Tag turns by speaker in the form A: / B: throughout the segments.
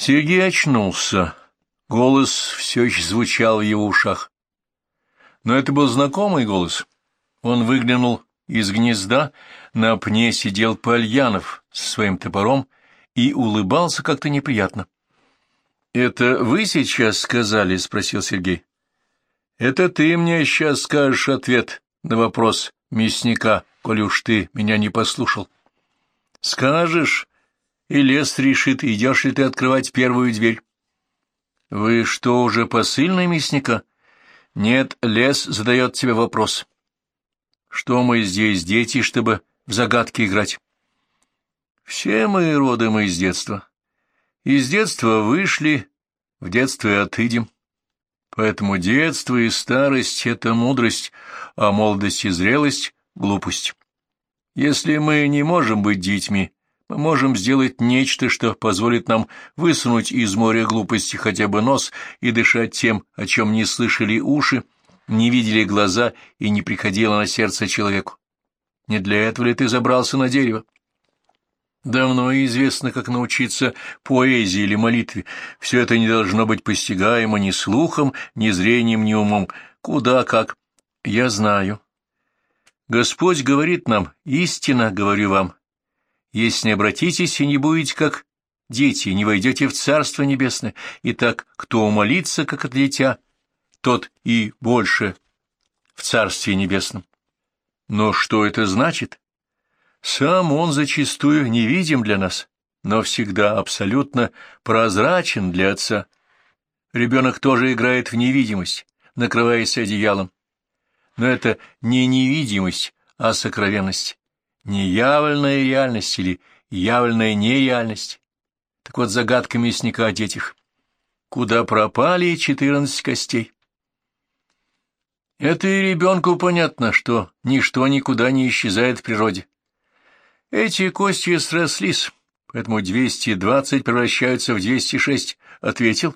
A: Сергей очнулся. Голос все еще звучал в его ушах. Но это был знакомый голос. Он выглянул из гнезда, на пне сидел Пальянов со своим топором и улыбался как-то неприятно. — Это вы сейчас сказали? — спросил Сергей. — Это ты мне сейчас скажешь ответ на вопрос мясника, коли уж ты меня не послушал. Скажешь, и лес решит, идешь ли ты открывать первую дверь. — Вы что, уже посыльный мясника? — Нет, лес задает тебе вопрос. — Что мы здесь, дети, чтобы в загадки играть? — Все мы родом из детства. Из детства вышли, в детство и отыдем. Поэтому детство и старость — это мудрость, а молодость и зрелость — глупость. Если мы не можем быть детьми, мы можем сделать нечто, что позволит нам высунуть из моря глупости хотя бы нос и дышать тем, о чем не слышали уши, не видели глаза и не приходило на сердце человеку. Не для этого ли ты забрался на дерево? Давно известно, как научиться поэзии или молитве. Все это не должно быть постигаемо ни слухом, ни зрением, ни умом. Куда как. Я знаю. Господь говорит нам, истинно говорю вам, если не обратитесь и не будете как дети, не войдете в Царство Небесное. Итак, кто умолится, как от дитя, тот и больше в Царстве Небесном. Но что это значит? Сам он зачастую невидим для нас, но всегда абсолютно прозрачен для Отца. Ребенок тоже играет в невидимость, накрываясь одеялом. Но это не невидимость, а сокровенность, неявленная реальность или явленная нереальность. Так вот, загадка мясника о детях. Куда пропали 14 костей? Это и ребенку понятно, что ничто никуда не исчезает в природе. Эти кости срослись, поэтому 220 превращаются в 206. Ответил?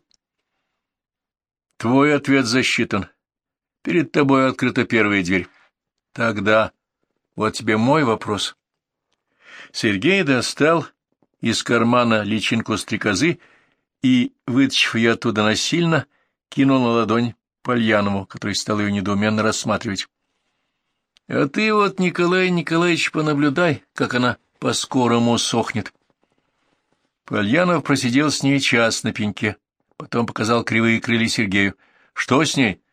A: Твой ответ засчитан. Перед тобой открыта первая дверь. Тогда вот тебе мой вопрос. Сергей достал из кармана личинку стрекозы и, вытащив ее оттуда насильно, кинул на ладонь Пальянову, который стал ее недоуменно рассматривать. — А ты вот, Николай Николаевич, понаблюдай, как она по-скорому сохнет. Пальянов просидел с ней час на пеньке, потом показал кривые крылья Сергею. — Что с ней?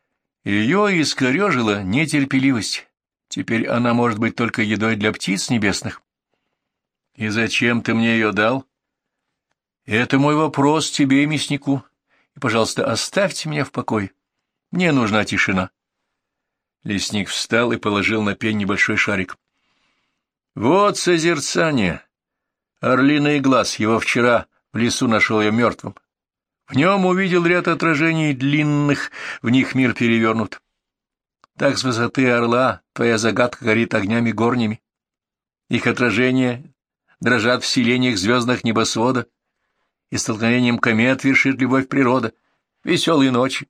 A: Ее искорежило нетерпеливость. Теперь она может быть только едой для птиц небесных. — И зачем ты мне ее дал? — Это мой вопрос тебе и мяснику. И, пожалуйста, оставьте меня в покое. Мне нужна тишина. Лесник встал и положил на пень небольшой шарик. — Вот созерцание. Орлиный глаз. Его вчера в лесу нашел я мертвым. В нем увидел ряд отражений длинных, в них мир перевернут. Так с высоты орла твоя загадка горит огнями горними. Их отражения дрожат в селениях звездных небосвода, и столкновением комет вершит любовь природа. Веселые ночи.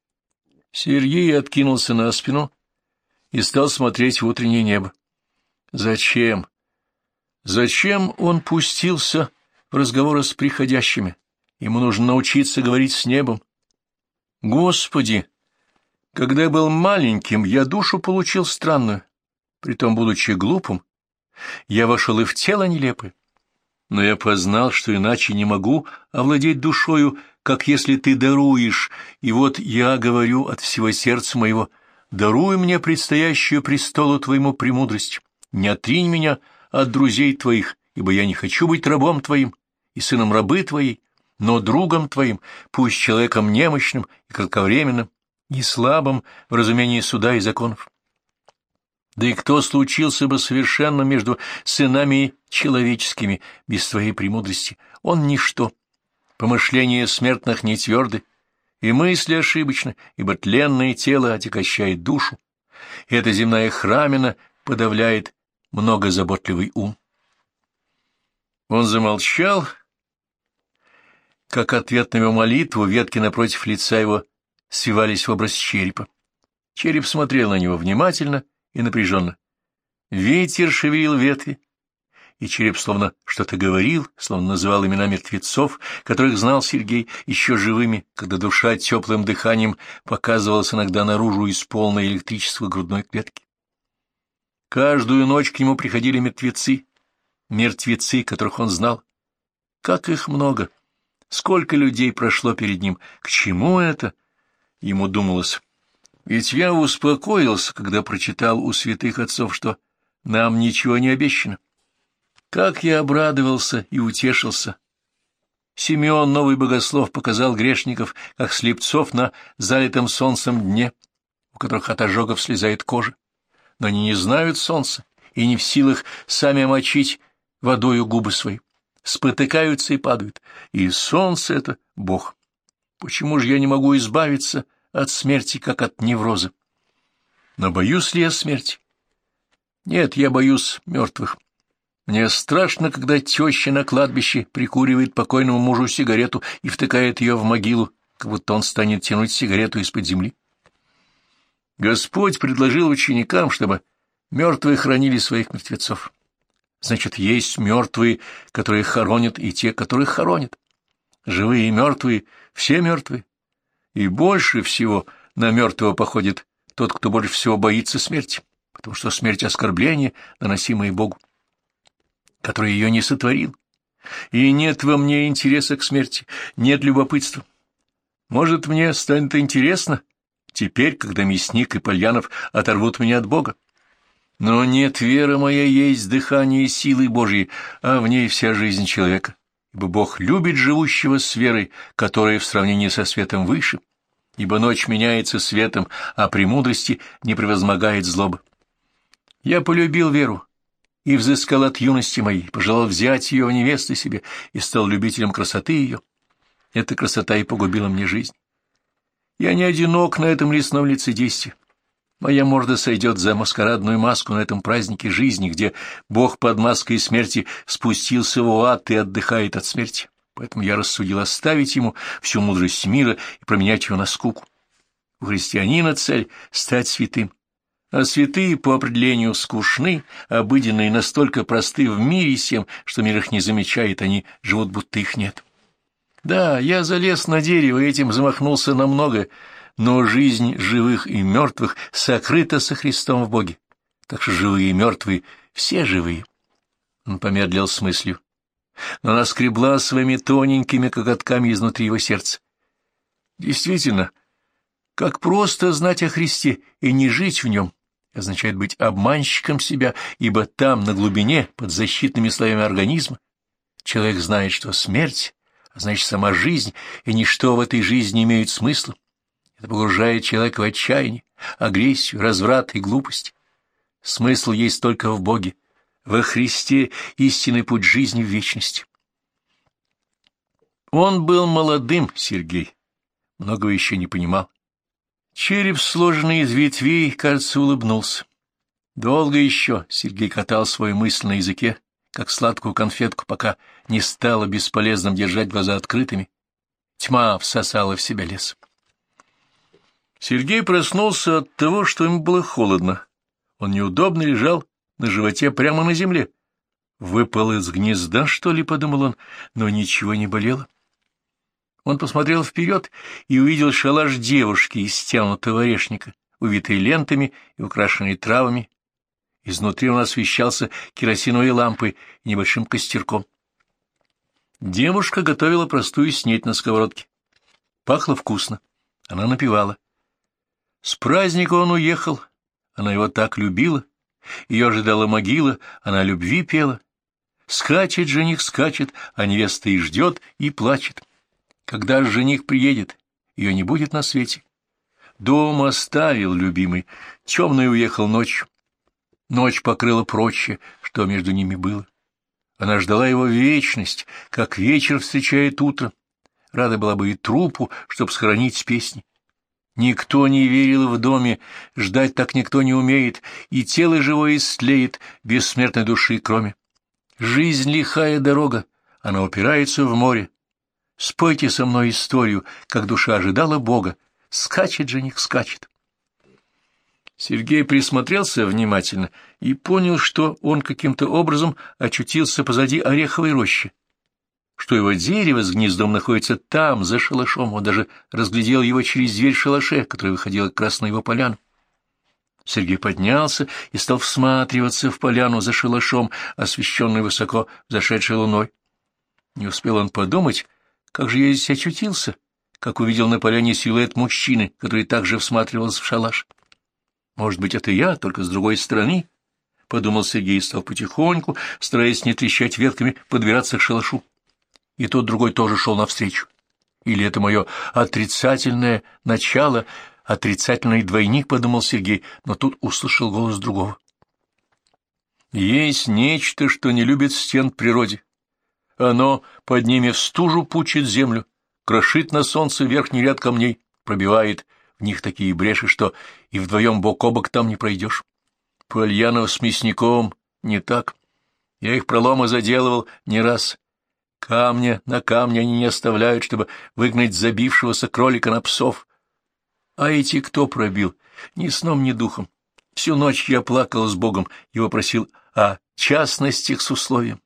A: Сергей откинулся на спину и стал смотреть в утреннее небо. Зачем? Зачем он пустился в разговоры с приходящими? Ему нужно научиться говорить с небом. Господи! Когда я был маленьким, я душу получил странную. Притом, будучи глупым, я вошел и в тело нелепое. Но я познал, что иначе не могу овладеть душою, как если ты даруешь, и вот я говорю от всего сердца моего, даруй мне предстоящую престолу твоему премудрость, не отринь меня от друзей твоих, ибо я не хочу быть рабом твоим и сыном рабы твоей, но другом твоим, пусть человеком немощным и кратковременным, и слабым в разумении суда и законов. Да и кто случился бы совершенно между сынами человеческими без твоей премудрости? Он ничто. Помышления смертных не тверды, и мысли ошибочны, ибо тленное тело отягощает душу, и эта земная храмина подавляет многозаботливый ум. Он замолчал, как ответ на его молитву, ветки напротив лица его свивались в образ черепа. Череп смотрел на него внимательно и напряженно. Ветер шевелил ветви, и череп словно что-то говорил, словно называл имена мертвецов, которых знал Сергей еще живыми, когда душа теплым дыханием показывалась иногда наружу из полной электричества грудной клетки. Каждую ночь к нему приходили мертвецы, которых он знал. Как их много! Сколько людей прошло перед ним! К чему это? Ему думалось. Ведь я успокоился, когда прочитал у святых отцов, что нам ничего не обещано. Как я обрадовался и утешился! Симеон, новый богослов, показал грешников, как слепцов на залитом солнцем дне, у которых от ожогов слезает кожа. Но они не знают солнца и не в силах сами омочить водою губы свои, спотыкаются и падают, и солнце — это Бог. Почему же я не могу избавиться от смерти, как от невроза? Но боюсь ли я смерти? Нет, я боюсь мертвых. Мне страшно, когда теща на кладбище прикуривает покойному мужу сигарету и втыкает ее в могилу, как будто он станет тянуть сигарету из-под земли. Господь предложил ученикам, чтобы мертвые хоронили своих мертвецов. Значит, есть мертвые, которые хоронят, и те, которых хоронят. Живые и мертвые, все мертвые. И больше всего на мертвого походит тот, кто больше всего боится смерти, потому что смерть — оскорбление, наносимое Богу, который ее не сотворил. И нет во мне интереса к смерти, нет любопытства. Может, мне станет интересно теперь, когда мясник и Польянов оторвут меня от Бога. Но нет, вера моя есть дыхание силы Божьей, а в ней вся жизнь человека, ибо Бог любит живущего с верой, которая в сравнении со светом выше, ибо ночь меняется светом, а премудрости не превозмогает злоба. Я полюбил веру и взыскал от юности моей, пожелал взять ее в невесты себе и стал любителем красоты ее. Эта красота и погубила мне жизнь. Я не одинок на этом лесном лицедействе. Моя морда сойдет за маскарадную маску на этом празднике жизни, где Бог под маской смерти спустился в ад и отдыхает от смерти. Поэтому я рассудил оставить ему всю мудрость мира и променять ее на скуку. У христианина цель — стать святым. А святые по определению скучны, обыденные, и настолько просты в мире всем, что мир их не замечает, они живут, будто их нет. Да, я залез на дерево и этим замахнулся на многое, но жизнь живых и мертвых сокрыта со Христом в Боге, так что живые и мертвые все живые. Он помедлил с мыслью, но она скребла своими тоненькими коготками изнутри его сердца. Действительно, как просто знать о Христе и не жить в нем означает быть обманщиком себя, ибо там, на глубине, под защитными слоями организма, человек знает, что смерть, а значит, сама жизнь и ничто в этой жизни не имеют смысла. Это погружает человека в отчаяние, агрессию, разврат и глупость. Смысл есть только в Боге, во Христе истинный путь жизни в вечности. Он был молодым, Сергей, многого еще не понимал. Череп, сложенный из ветвей, кажется, улыбнулся. Долго еще Сергей катал свою мысль на языке, как сладкую конфетку, пока не стало бесполезным держать глаза открытыми. Тьма всосала в себя лес. Сергей проснулся от того, что ему было холодно. Он неудобно лежал на животе прямо на земле. Выпал из гнезда, что ли, подумал он, но ничего не болело. Он посмотрел вперед и увидел шалаш девушки из стянутого орешника, увитый лентами и украшенный травами. Изнутри он освещался керосиновой лампой и небольшим костерком. Девушка готовила простую снеть на сковородке. Пахло вкусно. Она напевала. С праздника он уехал. Она его так любила. Ее ожидала могила, она о любви пела. Скачет жених, скачет, а невеста и ждет, и плачет. Когда же жених приедет, ее не будет на свете. Дом оставил любимый, темный уехал ночью. Ночь покрыла прочее, что между ними было. Она ждала его вечность, как вечер встречает утро. Рада была бы и трупу, чтоб схоронить с песней. Никто не верил в доме, ждать так никто не умеет, и тело живое истлеет, бессмертной души кроме. Жизнь лихая дорога, она упирается в море. Спойте со мной историю, как душа ожидала Бога. Скачет жених, скачет. Сергей присмотрелся внимательно и понял, что он каким-то образом очутился позади ореховой рощи, что его дерево с гнездом находится там, за шалашом. Он даже разглядел его через дверь шалаша, которая выходила как раз на его поляну. Сергей поднялся и стал всматриваться в поляну за шалашом, освещенную высоко взошедшей луной. Не успел он подумать, как же я здесь очутился, как увидел на поляне силуэт мужчины, который также всматривался в шалаш. «Может быть, это я, только с другой стороны?» — подумал Сергей и стал потихоньку, стараясь не трещать ветками, подбираться к шалашу. И тот другой тоже шел навстречу. Или это мое отрицательное начало, отрицательный двойник, — подумал Сергей, но тут услышал голос другого. «Есть нечто, что не любит стен в природе. Оно, поднимя в стужу, пучит землю, крошит на солнце верхний ряд камней, пробивает в них такие бреши, что и вдвоем бок о бок там не пройдешь. Польянов с мясником не так. Я их проломы заделывал не раз. Камня на камне они не оставляют, чтобы выгнать забившегося кролика на псов. А эти кто пробил? Ни сном, ни духом. Всю ночь я плакал с Богом и вопросил о частностях с условием.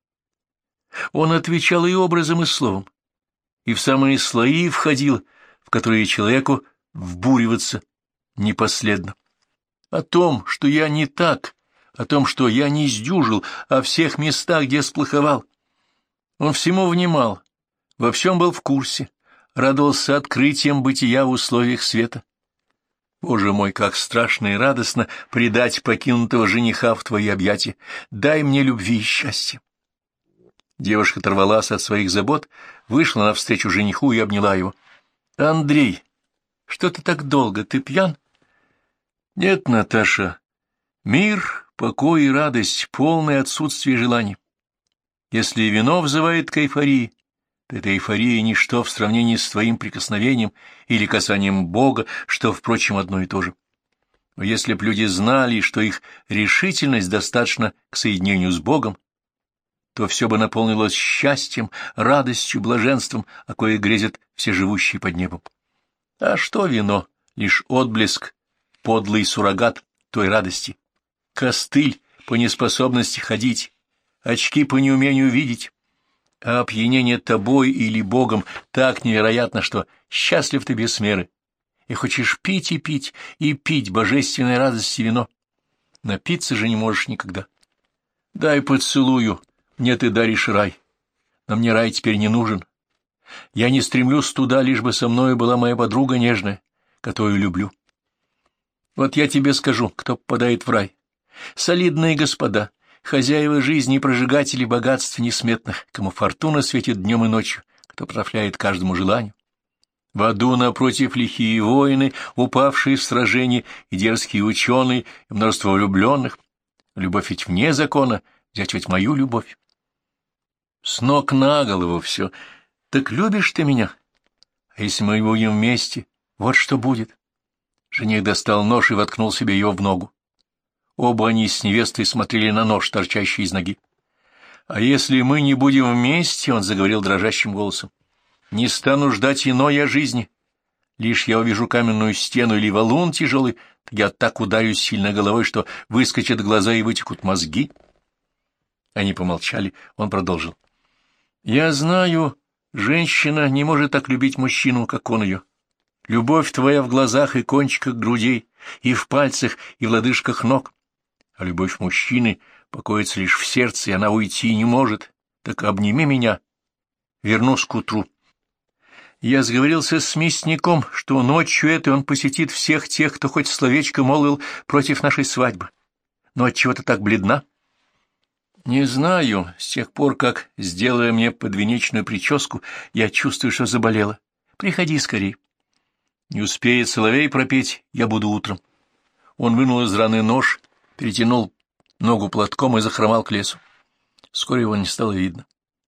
A: Он отвечал и образом, и словом, и в самые слои входил, в которые человеку вбуриваться непоследно. О том, что я не так, о том, что я не сдюжил, о всех местах, где сплоховал. Он всему внимал, во всем был в курсе, радовался открытием бытия в условиях света. Боже мой, как страшно и радостно предать покинутого жениха в твои объятия. Дай мне любви и счастья. Девушка оторвалась от своих забот, вышла навстречу жениху и обняла его. — Андрей, что ты так долго? Ты пьян? — Нет, Наташа. Мир, покой и радость, полное отсутствие желаний. Если вино взывает к эйфории, то эта эйфория — ничто в сравнении с твоим прикосновением или касанием Бога, что, впрочем, одно и то же. Но если б люди знали, что их решительность достаточна к соединению с Богом, то все бы наполнилось счастьем, радостью, блаженством, о кое грезят все живущие под небом. А что вино? Лишь отблеск, подлый суррогат той радости. Костыль по неспособности ходить, очки по неумению видеть. А опьянение тобой или Богом так невероятно, что счастлив ты без меры, и хочешь пить и пить, и пить божественной радости вино. Напиться же не можешь никогда. Дай поцелую. Мне ты даришь рай, но мне рай теперь не нужен. Я не стремлюсь туда, лишь бы со мною была моя подруга нежная, которую люблю. Вот я тебе скажу, кто попадает в рай. Солидные господа, хозяева жизни и прожигатели богатств несметных, кому фортуна светит днем и ночью, кто прошляет каждому желанию. В аду напротив лихие воины, упавшие в сражении, и дерзкие ученые, и множество влюбленных. Любовь ведь вне закона, взять ведь мою любовь. С ног на голову все. Так любишь ты меня? А если мы будем вместе, вот что будет. Жених достал нож и воткнул себе ее в ногу. Оба они с невестой смотрели на нож, торчащий из ноги. — А если мы не будем вместе, — он заговорил дрожащим голосом, — не стану ждать иной я жизни. Лишь я увижу каменную стену или валун тяжелый, я так ударюсь сильно головой, что выскочат глаза и вытекут мозги. Они помолчали, он продолжил. Я знаю, женщина не может так любить мужчину, как он ее. Любовь твоя в глазах и кончиках грудей, и в пальцах, и в лодыжках ног. А любовь мужчины покоится лишь в сердце, и она уйти не может. Так обними меня, вернусь к утру. Я сговорился с мясником, что ночью этой он посетит всех тех, кто хоть словечко молвил против нашей свадьбы. Но отчего ты так бледна? Не знаю, с тех пор, как, сделая мне подвенечную прическу, я чувствую, что заболела. Приходи скорей. Не успеет соловей пропеть, я буду утром. Он вынул из раны нож, перетянул ногу платком и захромал к лесу. Вскоре его не стало видно.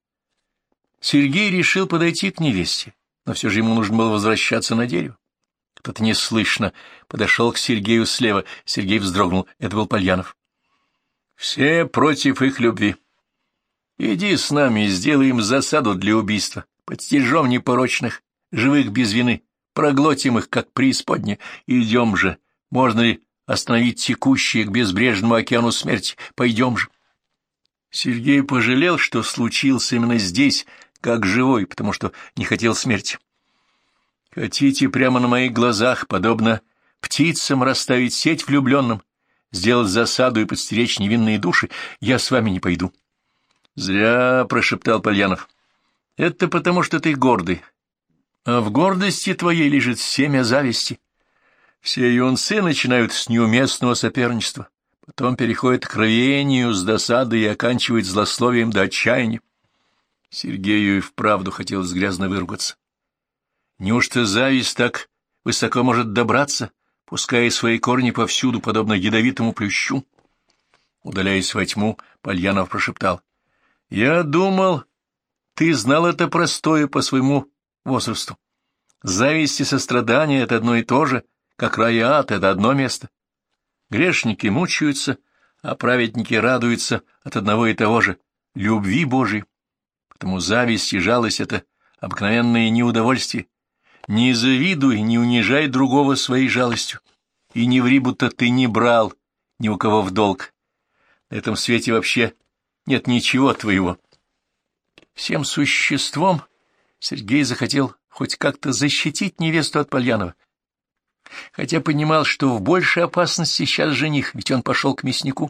A: Сергей решил подойти к невесте, но все же ему нужно было возвращаться на дерево. Кто-то неслышно подошел к Сергею слева. Сергей вздрогнул. Это был Польянов. Все против их любви. Иди с нами и сделаем засаду для убийства. Подстежем непорочных, живых без вины. Проглотим их, как преисподня. Идем же. Можно ли остановить текущее к безбрежному океану смерти. Пойдем же. Сергей пожалел, что случился именно здесь, как живой, потому что не хотел смерти. Хотите прямо на моих глазах, подобно птицам, расставить сеть влюбленным, сделать засаду и подстеречь невинные души? Я с вами не пойду. — Зря, — прошептал Польянов. — Это потому, что ты гордый. А в гордости твоей лежит семя зависти. Все юнцы начинают с неуместного соперничества, потом переходят к рвению с досады и оканчивают злословием до отчаяния. Сергею и вправду хотелось грязно выругаться. Неужто зависть так высоко может добраться, пуская свои корни повсюду, подобно ядовитому плющу? Удаляясь во тьму, Польянов прошептал: — Я думал, ты знал это простое по своему возрасту. Зависть и сострадание — это одно и то же, как рай и ад — это одно место. Грешники мучаются, а праведники радуются от одного и того же — любви Божией. Потому зависть и жалость — это обыкновенное неудовольствие. Не завидуй, не унижай другого своей жалостью, и не ври, будто ты не брал ни у кого в долг. На этом свете вообще нет ничего твоего. Всем существом Сергей захотел хоть как-то защитить невесту от Польянова, хотя понимал, что в большей опасности сейчас жених, ведь он пошел к мяснику.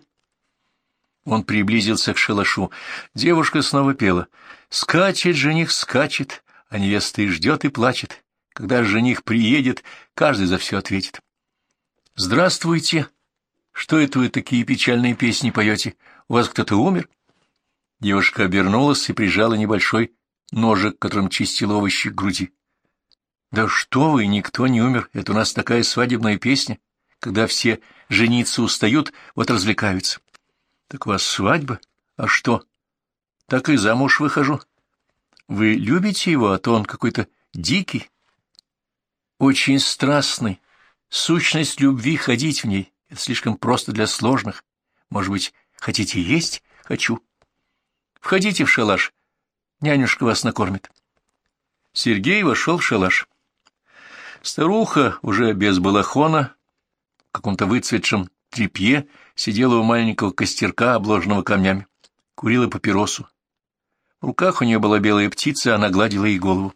A: Он приблизился к шалашу. Девушка снова пела. Скачет жених, скачет, а невеста и ждет, и плачет. Когда жених приедет, каждый за все ответит. — Здравствуйте! Что это вы такие печальные песни поете? У вас кто-то умер? Девушка обернулась и прижала небольшой ножик, которым чистила овощи к груди. — Да что вы, никто не умер, это у нас такая свадебная песня. Когда все жениться устают, вот развлекаются. — Так у вас свадьба? А что? — Так и замуж выхожу. — Вы любите его, а то он какой-то дикий. Очень страстный. Сущность любви — ходить в ней. Это слишком просто для сложных. Может быть, хотите есть? Хочу. Входите в шалаш. Нянюшка вас накормит. Сергей вошел в шалаш. Старуха, уже без балахона, в каком-то выцветшем тряпье, сидела у маленького костерка, обложенного камнями. Курила папиросу. В руках у нее была белая птица, она гладила ей голову.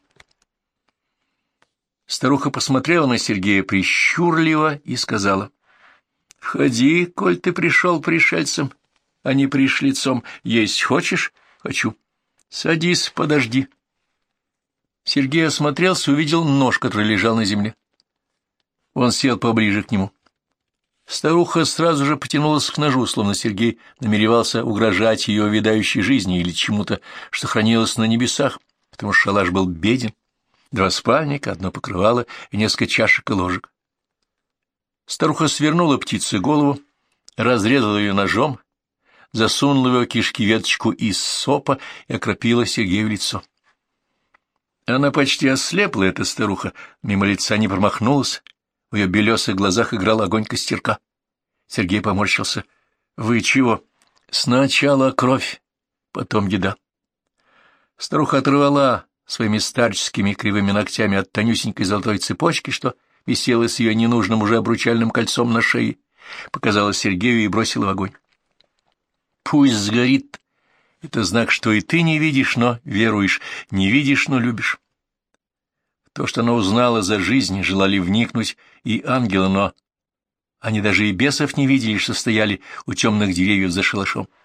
A: Старуха посмотрела на Сергея прищурливо и сказала: — Входи, коль ты пришел пришельцем, а не пришлицом. Есть хочешь? — Хочу. — Садись, подожди. Сергей осмотрелся и увидел нож, который лежал на земле. Он сел поближе к нему. Старуха сразу же потянулась к ножу, словно Сергей намеревался угрожать ее увядающей жизни или чему-то, что хранилось на небесах, потому что шалаш был беден. 2 спальника, 1 покрывало и несколько чашек и ложек. Старуха свернула птице голову, разрезала ее ножом, засунула в ее кишки веточку из сопа и окропила Сергею лицо. Она почти ослепла, эта старуха, мимо лица не промахнулась, в ее белесых глазах играл огонь костерка. Сергей поморщился. — Вы чего? — Сначала кровь, потом еда. Старуха оторвала своими старческими кривыми ногтями от тонюсенькой золотой цепочки, что висела с ее ненужным уже обручальным кольцом на шее, показала Сергею и бросила в огонь. Пусть сгорит. Это знак, что и ты не видишь, но веруешь, не видишь, но любишь. То, что она узнала за жизнь, желали вникнуть и ангелы, но они даже и бесов не видели, что стояли у темных деревьев за шалашом.